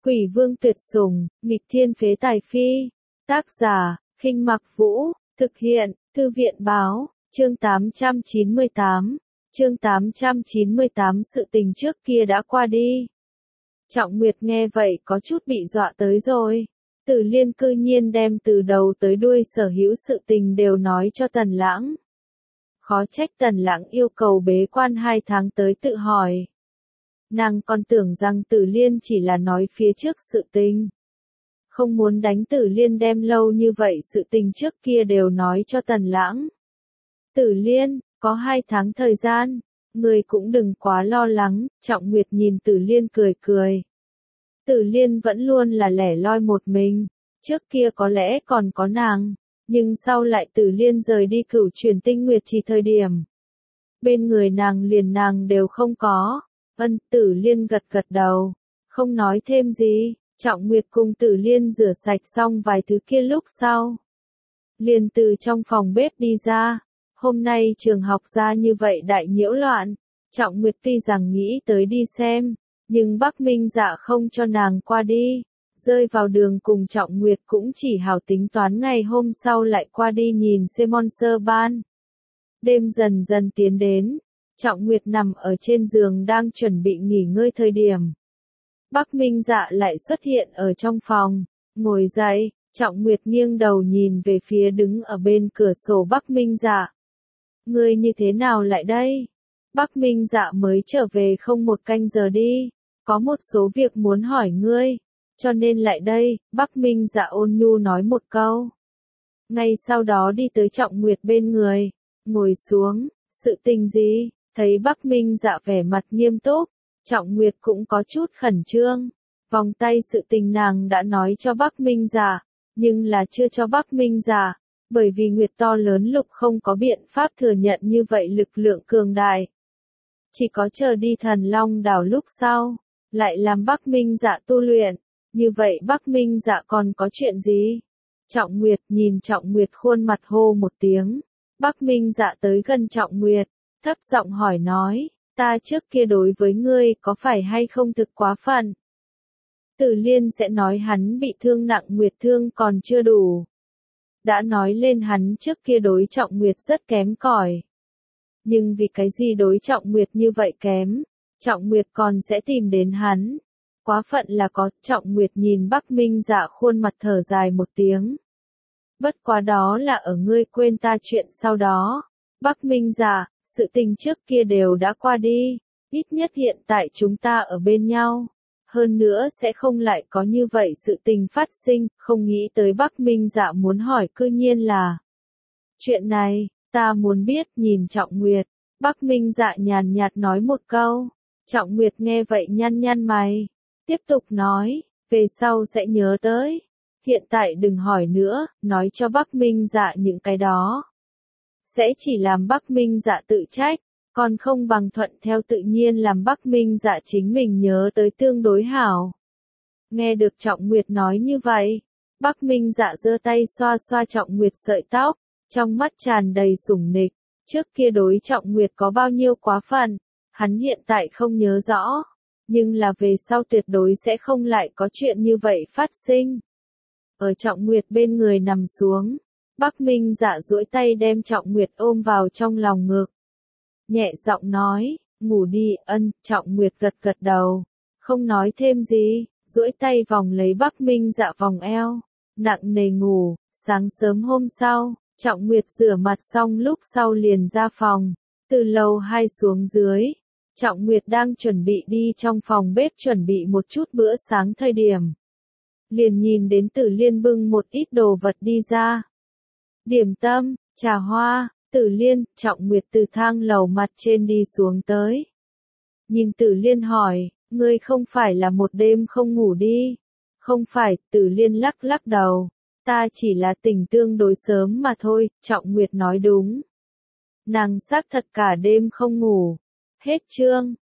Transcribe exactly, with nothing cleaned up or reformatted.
Quỷ vương tuyệt sủng, nghịch thiên phế tài phi. Tác giả, Khinh Mặc Vũ, thực hiện, Thư viện báo, chương tám trăm chín mươi tám. Chương tám trăm chín mươi tám sự tình trước kia đã qua đi. Trọng Nguyệt nghe vậy có chút bị dọa tới rồi. Tử Liên cư nhiên đem từ đầu tới đuôi sở hữu sự tình đều nói cho Tần Lãng. Khó trách Tần Lãng yêu cầu bế quan hai tháng tới tự hỏi. Nàng còn tưởng rằng Tử Liên chỉ là nói phía trước sự tình. Không muốn đánh Tử Liên đem lâu như vậy sự tình trước kia đều nói cho Tần Lãng. Tử Liên, có hai tháng thời gian, người cũng đừng quá lo lắng, Trọng Nguyệt nhìn Tử Liên cười cười. Tử Liên vẫn luôn là lẻ loi một mình, trước kia có lẽ còn có nàng, nhưng sau lại Tử Liên rời đi Cửu Truyền Tinh Nguyệt Trì thời điểm. Bên người nàng liền nàng đều không có. Ân, Tử Liên gật gật đầu, không nói thêm gì. Trọng Nguyệt cùng Tử Liên rửa sạch xong vài thứ kia lúc sau. Liền từ trong phòng bếp đi ra. Hôm nay trường học ra như vậy đại nhiễu loạn. Trọng Nguyệt tuy rằng nghĩ tới đi xem, nhưng Bắc Minh Dạ không cho nàng qua đi. Rơi vào đường cùng Trọng Nguyệt cũng chỉ hảo tính toán ngày hôm sau lại qua đi nhìn Semon Sơ Ban. Đêm dần dần tiến đến. Trọng Nguyệt nằm ở trên giường đang chuẩn bị nghỉ ngơi thời điểm. Bắc Minh Dạ lại xuất hiện ở trong phòng, ngồi dậy, Trọng Nguyệt nghiêng đầu nhìn về phía đứng ở bên cửa sổ Bắc Minh Dạ. Ngươi như thế nào lại đây? Bắc Minh Dạ mới trở về không một canh giờ đi, có một số việc muốn hỏi ngươi, cho nên lại đây, Bắc Minh Dạ ôn nhu nói một câu. Ngay sau đó đi tới Trọng Nguyệt bên người, ngồi xuống, sự tình gì? Thấy Bắc Minh Dạ vẻ mặt nghiêm túc, Trọng Nguyệt cũng có chút khẩn trương. Vòng tay sự tình nàng đã nói cho Bắc Minh Dạ, nhưng là chưa cho Bắc Minh Dạ, bởi vì Nguyệt to lớn lục không có biện pháp thừa nhận như vậy lực lượng cường đại. Chỉ có chờ đi Thần Long đảo lúc sau, lại làm Bắc Minh Dạ tu luyện, như vậy Bắc Minh Dạ còn có chuyện gì? Trọng Nguyệt nhìn Trọng Nguyệt khuôn mặt hô một tiếng, Bắc Minh Dạ tới gần Trọng Nguyệt. Thấp giọng hỏi nói, ta trước kia đối với ngươi có phải hay không thực quá phận? Tử Liên sẽ nói hắn bị thương nặng Nguyệt thương còn chưa đủ. Đã nói lên hắn trước kia đối Trọng Nguyệt rất kém cỏi. Nhưng vì cái gì đối Trọng Nguyệt như vậy kém, Trọng Nguyệt còn sẽ tìm đến hắn. Quá phận là có, Trọng Nguyệt nhìn Bắc Minh Dạ khuôn mặt thở dài một tiếng. Bất quá đó là ở ngươi quên ta chuyện sau đó. Bắc Minh Dạ, sự tình trước kia đều đã qua đi, ít nhất hiện tại chúng ta ở bên nhau. Hơn nữa sẽ không lại có như vậy sự tình phát sinh, không nghĩ tới Bắc Minh Dạ muốn hỏi cư nhiên là. Chuyện này, ta muốn biết nhìn Trọng Nguyệt, Bắc Minh Dạ nhàn nhạt nói một câu. Trọng Nguyệt nghe vậy nhăn nhăn mày, tiếp tục nói, về sau sẽ nhớ tới. Hiện tại đừng hỏi nữa, nói cho Bắc Minh Dạ những cái đó. Sẽ chỉ làm Bắc Minh Dạ tự trách, còn không bằng thuận theo tự nhiên làm Bắc Minh Dạ chính mình nhớ tới tương đối hảo. Nghe được Trọng Nguyệt nói như vậy, Bắc Minh Dạ giơ tay xoa xoa Trọng Nguyệt sợi tóc, trong mắt tràn đầy sủng nịch. Trước kia đối Trọng Nguyệt có bao nhiêu quá phận, hắn hiện tại không nhớ rõ, nhưng là về sau tuyệt đối sẽ không lại có chuyện như vậy phát sinh. Ở Trọng Nguyệt bên người nằm xuống. Bắc Minh Dạ duỗi tay đem Trọng Nguyệt ôm vào trong lòng ngực. Nhẹ giọng nói, ngủ đi. Ân, Trọng Nguyệt gật gật đầu, không nói thêm gì, duỗi tay vòng lấy Bắc Minh Dạ vòng eo, nặng nề ngủ. Sáng sớm hôm sau, Trọng Nguyệt rửa mặt xong lúc sau liền ra phòng, từ lầu hai xuống dưới. Trọng Nguyệt đang chuẩn bị đi trong phòng bếp chuẩn bị một chút bữa sáng thời điểm. Liền nhìn đến Tử Liên bưng một ít đồ vật đi ra. Điểm tâm, trà hoa, Tử Liên, Trọng Nguyệt từ thang lầu mặt trên đi xuống tới. Nhìn Tử Liên hỏi, ngươi không phải là một đêm không ngủ đi? Không phải, Tử Liên lắc lắc đầu. Ta chỉ là tỉnh tương đối sớm mà thôi, Trọng Nguyệt nói đúng. Nàng xác thật cả đêm không ngủ. Hết chương.